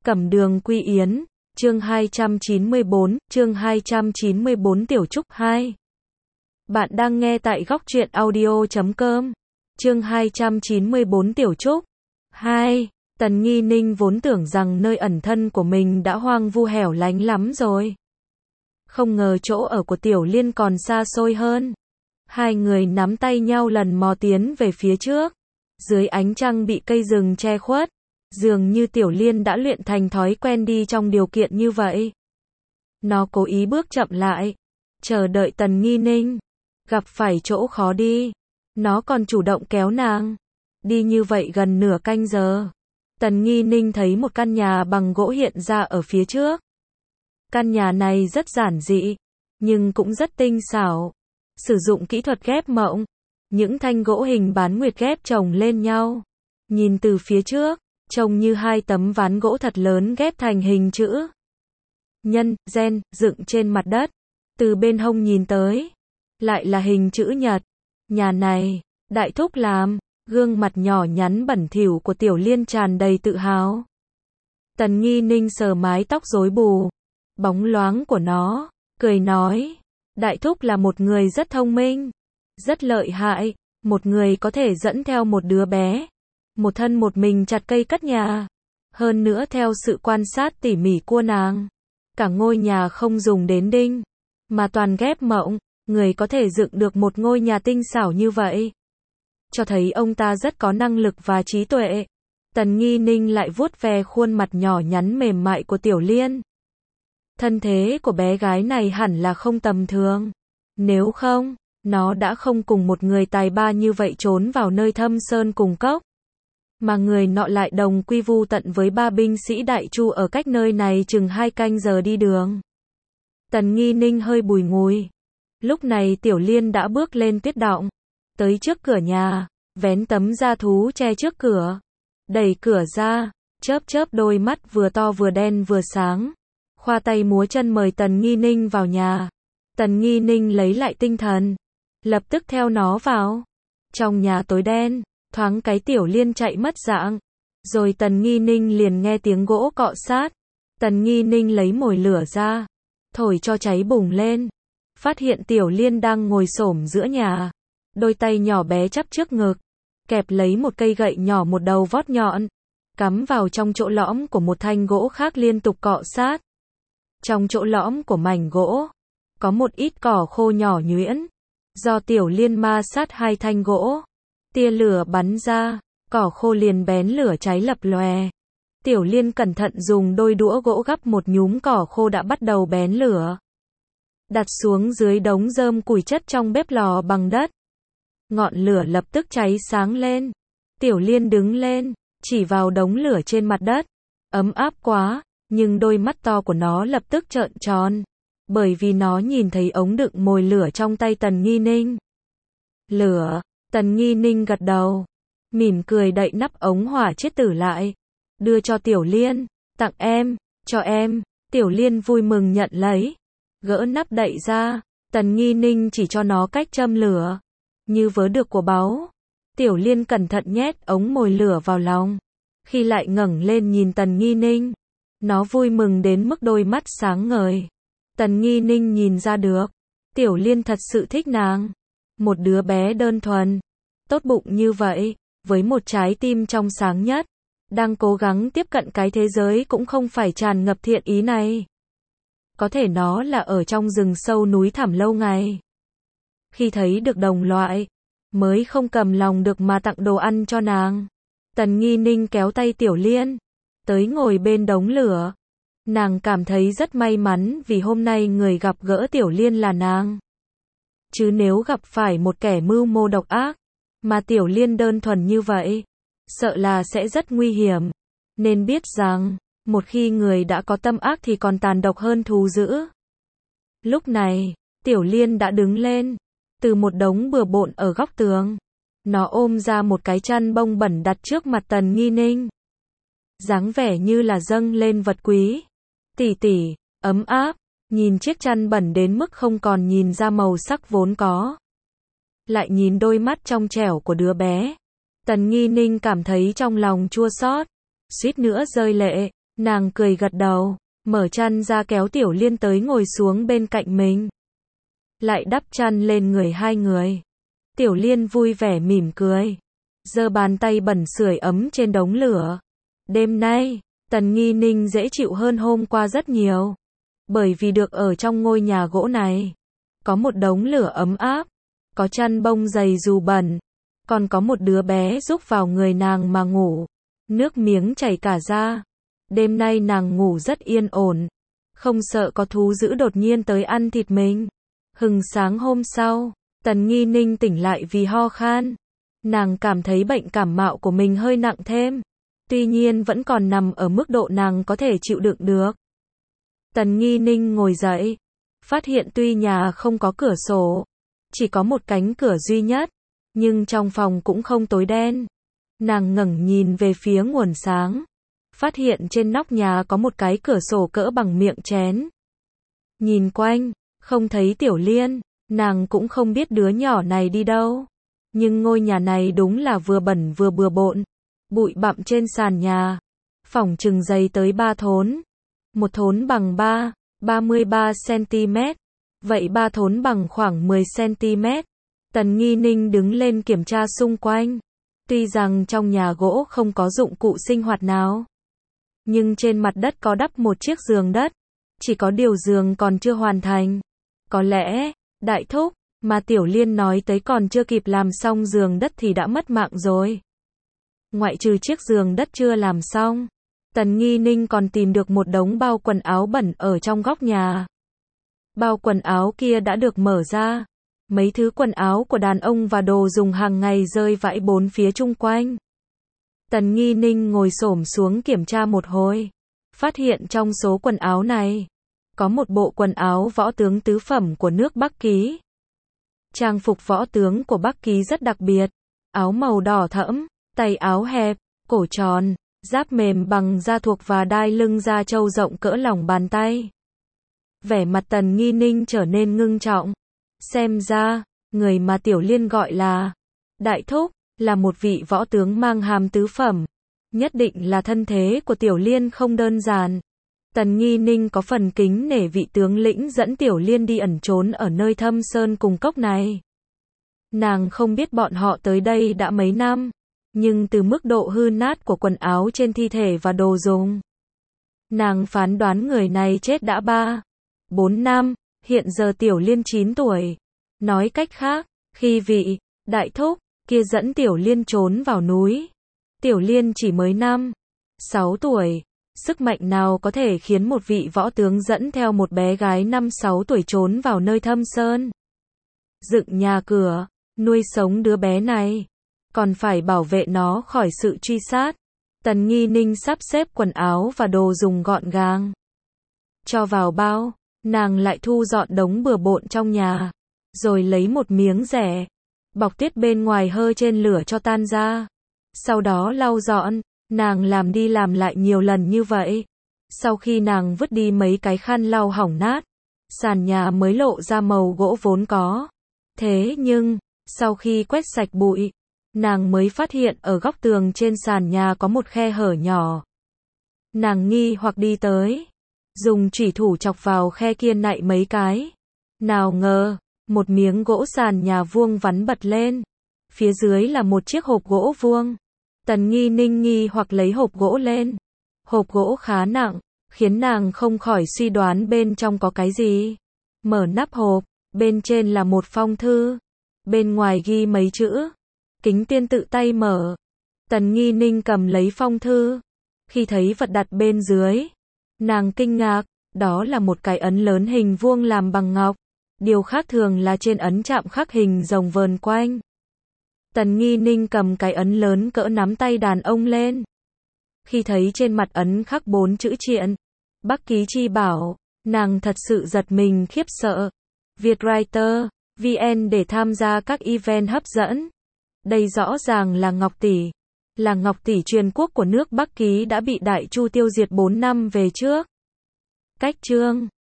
Cẩm Đường Quy Yến, chương 294 Tiểu Trúc 2. Bạn đang nghe tại góc truyện audio.com. Chương 294 Tiểu Trúc 2. Tần Nghi Ninh vốn tưởng rằng nơi ẩn thân của mình đã hoang vu hẻo lánh lắm rồi. Không ngờ chỗ ở của Tiểu Liên còn xa xôi hơn. Hai người nắm tay nhau lần mò tiến về phía trước. Dưới ánh trăng bị cây rừng che khuất, dường như Tiểu Liên đã luyện thành thói quen đi trong điều kiện như vậy. Nó cố ý bước chậm lại, chờ đợi Tần Nghi Ninh. Gặp phải chỗ khó đi, nó còn chủ động kéo nàng. Đi như vậy gần nửa canh giờ, Tần Nghi Ninh thấy một căn nhà bằng gỗ hiện ra ở phía trước. Căn nhà này rất giản dị, nhưng cũng rất tinh xảo. Sử dụng kỹ thuật ghép mộng, những thanh gỗ hình bán nguyệt ghép chồng lên nhau. Nhìn từ phía trước, trông như hai tấm ván gỗ thật lớn ghép thành hình chữ nhân, gen, dựng trên mặt đất. Từ bên hông nhìn tới, lại là hình chữ nhật. Nhà này, đại thúc làm. Gương mặt nhỏ nhắn bẩn thỉu của Tiểu Liên tràn đầy tự hào. Tần Nghi Ninh sờ mái tóc rối bù, bóng loáng của nó, cười nói, đại thúc là một người rất thông minh, rất lợi hại, một người có thể dẫn theo một đứa bé, một thân một mình chặt cây cất nhà. Hơn nữa theo sự quan sát tỉ mỉ của nàng, cả ngôi nhà không dùng đến đinh, mà toàn ghép mộng, người có thể dựng được một ngôi nhà tinh xảo như vậy, cho thấy ông ta rất có năng lực và trí tuệ. Tần Nghi Ninh lại vuốt ve khuôn mặt nhỏ nhắn mềm mại của Tiểu Liên. Thân thế của bé gái này hẳn là không tầm thường. Nếu không, nó đã không cùng một người tài ba như vậy trốn vào nơi thâm sơn cùng cốc. Mà người nọ lại đồng quy vu tận với ba binh sĩ Đại Chu ở cách nơi này chừng 2 canh giờ đi đường. Tần Nghi Ninh hơi bùi ngùi. Lúc này Tiểu Liên đã bước lên tuyết động, tới trước cửa nhà, vén tấm da thú che trước cửa, đẩy cửa ra, chớp chớp đôi mắt vừa to vừa đen vừa sáng, khoa tay múa chân mời Tần Nghi Ninh vào nhà. Tần Nghi Ninh lấy lại tinh thần, lập tức theo nó vào. Trong nhà tối đen, thoáng cái Tiểu Liên chạy mất dạng, rồi Tần Nghi Ninh liền nghe tiếng gỗ cọ sát. Tần Nghi Ninh lấy mồi lửa ra, thổi cho cháy bùng lên, phát hiện Tiểu Liên đang ngồi xổm giữa nhà, đôi tay nhỏ bé chắp trước ngực, kẹp lấy một cây gậy nhỏ một đầu vót nhọn, cắm vào trong chỗ lõm của một thanh gỗ khác liên tục cọ sát. Trong chỗ lõm của mảnh gỗ, có một ít cỏ khô nhỏ nhuyễn. Do Tiểu Liên ma sát hai thanh gỗ, tia lửa bắn ra, cỏ khô liền bén lửa cháy lập lòe. Tiểu Liên cẩn thận dùng đôi đũa gỗ gắp một nhúm cỏ khô đã bắt đầu bén lửa, đặt xuống dưới đống rơm củi chất trong bếp lò bằng đất. Ngọn lửa lập tức cháy sáng lên. Tiểu Liên đứng lên, chỉ vào đống lửa trên mặt đất. Ấm áp quá, nhưng đôi mắt to của nó lập tức trợn tròn, bởi vì nó nhìn thấy ống đựng mồi lửa trong tay Tần Nghi Ninh. Lửa, Tần Nghi Ninh gật đầu, mỉm cười đậy nắp ống hỏa chiết tử lại, đưa cho Tiểu Liên, tặng em, cho em. Tiểu Liên vui mừng nhận lấy, gỡ nắp đậy ra, Tần Nghi Ninh chỉ cho nó cách châm lửa. Như vớ được của báu, Tiểu Liên cẩn thận nhét ống mồi lửa vào lòng. Khi lại ngẩng lên nhìn Tần Nghi Ninh, nó vui mừng đến mức đôi mắt sáng ngời. Tần Nghi Ninh nhìn ra được, Tiểu Liên thật sự thích nàng. Một đứa bé đơn thuần, tốt bụng như vậy, với một trái tim trong sáng nhất, đang cố gắng tiếp cận cái thế giới cũng không phải tràn ngập thiện ý này. Có thể nó là ở trong rừng sâu núi thẳm lâu ngày. Khi thấy được đồng loại, mới không cầm lòng được mà tặng đồ ăn cho nàng. Tần Nghi Ninh kéo tay Tiểu Liên, tới ngồi bên đống lửa. Nàng cảm thấy rất may mắn vì hôm nay người gặp gỡ Tiểu Liên là nàng. Chứ nếu gặp phải một kẻ mưu mô độc ác, mà Tiểu Liên đơn thuần như vậy, sợ là sẽ rất nguy hiểm. Nên biết rằng, một khi người đã có tâm ác thì còn tàn độc hơn thú dữ. Lúc này, Tiểu Liên đã đứng lên, từ một đống bừa bộn ở góc tường. Nó ôm ra một cái chăn bông bẩn đặt trước mặt Tần Nghi Ninh. Dáng vẻ như là dâng lên vật quý. Tỷ tỷ, ấm áp, nhìn chiếc chăn bẩn đến mức không còn nhìn ra màu sắc vốn có. Lại nhìn đôi mắt trong trẻo của đứa bé. Tần Nghi Ninh cảm thấy trong lòng chua xót, suýt nữa rơi lệ. Nàng cười gật đầu, mở chăn ra kéo Tiểu Liên tới ngồi xuống bên cạnh mình. Lại đắp chăn lên người hai người. Tiểu Liên vui vẻ mỉm cười, giơ bàn tay bẩn sưởi ấm trên đống lửa. Đêm nay, Tần Nghi Ninh dễ chịu hơn hôm qua rất nhiều. Bởi vì được ở trong ngôi nhà gỗ này. Có một đống lửa ấm áp, có chăn bông dày dù bẩn, còn có một đứa bé giúp vào người nàng mà ngủ. Nước miếng chảy cả ra. Đêm nay nàng ngủ rất yên ổn, không sợ có thú dữ đột nhiên tới ăn thịt mình. Hừng sáng hôm sau, Tần Nghi Ninh tỉnh lại vì ho khan. Nàng cảm thấy bệnh cảm mạo của mình hơi nặng thêm. Tuy nhiên vẫn còn nằm ở mức độ nàng có thể chịu đựng được. Tần Nghi Ninh ngồi dậy, phát hiện tuy nhà không có cửa sổ, chỉ có một cánh cửa duy nhất, nhưng trong phòng cũng không tối đen. Nàng ngẩng nhìn về phía nguồn sáng, phát hiện trên nóc nhà có một cái cửa sổ cỡ bằng miệng chén. Nhìn quanh, không thấy Tiểu Liên, nàng cũng không biết đứa nhỏ này đi đâu. Nhưng ngôi nhà này đúng là vừa bẩn vừa bừa bộn. Bụi bặm trên sàn nhà, phỏng chừng dày tới 3 thốn. Một thốn bằng 33 cm, vậy 3 thốn bằng khoảng 10 cm. Tần Nghi Ninh đứng lên kiểm tra xung quanh. Tuy rằng trong nhà gỗ không có dụng cụ sinh hoạt nào, nhưng trên mặt đất có đắp một chiếc giường đất. Chỉ có điều giường còn chưa hoàn thành. Có lẽ, đại thúc mà Tiểu Liên nói tới còn chưa kịp làm xong giường đất thì đã mất mạng rồi. Ngoại trừ chiếc giường đất chưa làm xong, Tần Nghi Ninh còn tìm được một đống bao quần áo bẩn ở trong góc nhà. Bao quần áo kia đã được mở ra. Mấy thứ quần áo của đàn ông và đồ dùng hàng ngày rơi vãi bốn phía chung quanh. Tần Nghi Ninh ngồi xổm xuống kiểm tra một hồi. Phát hiện trong số quần áo này, có một bộ quần áo võ tướng tứ phẩm của nước Bắc Ký. Trang phục võ tướng của Bắc Ký rất đặc biệt. Áo màu đỏ thẫm, tay áo hẹp, cổ tròn, giáp mềm bằng da thuộc và đai lưng da trâu rộng cỡ lòng bàn tay. Vẻ mặt Tần Nghi Ninh trở nên ngưng trọng. Xem ra, người mà Tiểu Liên gọi là đại thúc, là một vị võ tướng mang hàm tứ phẩm. Nhất định là thân thế của Tiểu Liên không đơn giản. Tần Nghi Ninh có phần kính nể vị tướng lĩnh dẫn Tiểu Liên đi ẩn trốn ở nơi thâm sơn cùng cốc này. Nàng không biết bọn họ tới đây đã mấy năm, nhưng từ mức độ hư nát của quần áo trên thi thể và đồ dùng, nàng phán đoán người này chết đã 3-4 năm, hiện giờ Tiểu Liên 9 tuổi. Nói cách khác, khi vị đại thúc kia dẫn Tiểu Liên trốn vào núi, Tiểu Liên chỉ mới 5-6 tuổi. Sức mạnh nào có thể khiến một vị võ tướng dẫn theo một bé gái 5-6 tuổi trốn vào nơi thâm sơn, dựng nhà cửa, nuôi sống đứa bé này, còn phải bảo vệ nó khỏi sự truy sát. Tần Nghi Ninh sắp xếp quần áo và đồ dùng gọn gàng, cho vào bao. Nàng lại thu dọn đống bừa bộn trong nhà, rồi lấy một miếng rẻ, bọc tuyết bên ngoài hơ trên lửa cho tan ra. Sau đó lau dọn. Nàng làm đi làm lại nhiều lần như vậy. Sau khi nàng vứt đi mấy cái khăn lau hỏng nát, sàn nhà mới lộ ra màu gỗ vốn có. Thế nhưng, sau khi quét sạch bụi, nàng mới phát hiện ở góc tường trên sàn nhà có một khe hở nhỏ. Nàng nghi hoặc đi tới, dùng chủy thủ chọc vào khe kia nạy mấy cái. Nào ngờ, một miếng gỗ sàn nhà vuông vắn bật lên. Phía dưới là một chiếc hộp gỗ vuông. Tần Nghi Ninh nghi hoặc lấy hộp gỗ lên. Hộp gỗ khá nặng, khiến nàng không khỏi suy đoán bên trong có cái gì. Mở nắp hộp, bên trên là một phong thư. Bên ngoài ghi mấy chữ. Kính Tiên tự tay mở. Tần Nghi Ninh cầm lấy phong thư. Khi thấy vật đặt bên dưới, nàng kinh ngạc, đó là một cái ấn lớn hình vuông làm bằng ngọc. Điều khác thường là trên ấn chạm khắc hình rồng vờn quanh. Tần Nghi Ninh cầm cái ấn lớn cỡ nắm tay đàn ông lên. Khi thấy trên mặt ấn khắc 4 chữ Triện, Bắc Ký chi bảo, nàng thật sự giật mình khiếp sợ. Vietwriter VN để tham gia các event hấp dẫn. Đây rõ ràng là Ngọc Tỷ. Là Ngọc Tỷ truyền quốc của nước Bắc Ký đã bị Đại Chu tiêu diệt 4 năm về trước. Cách chương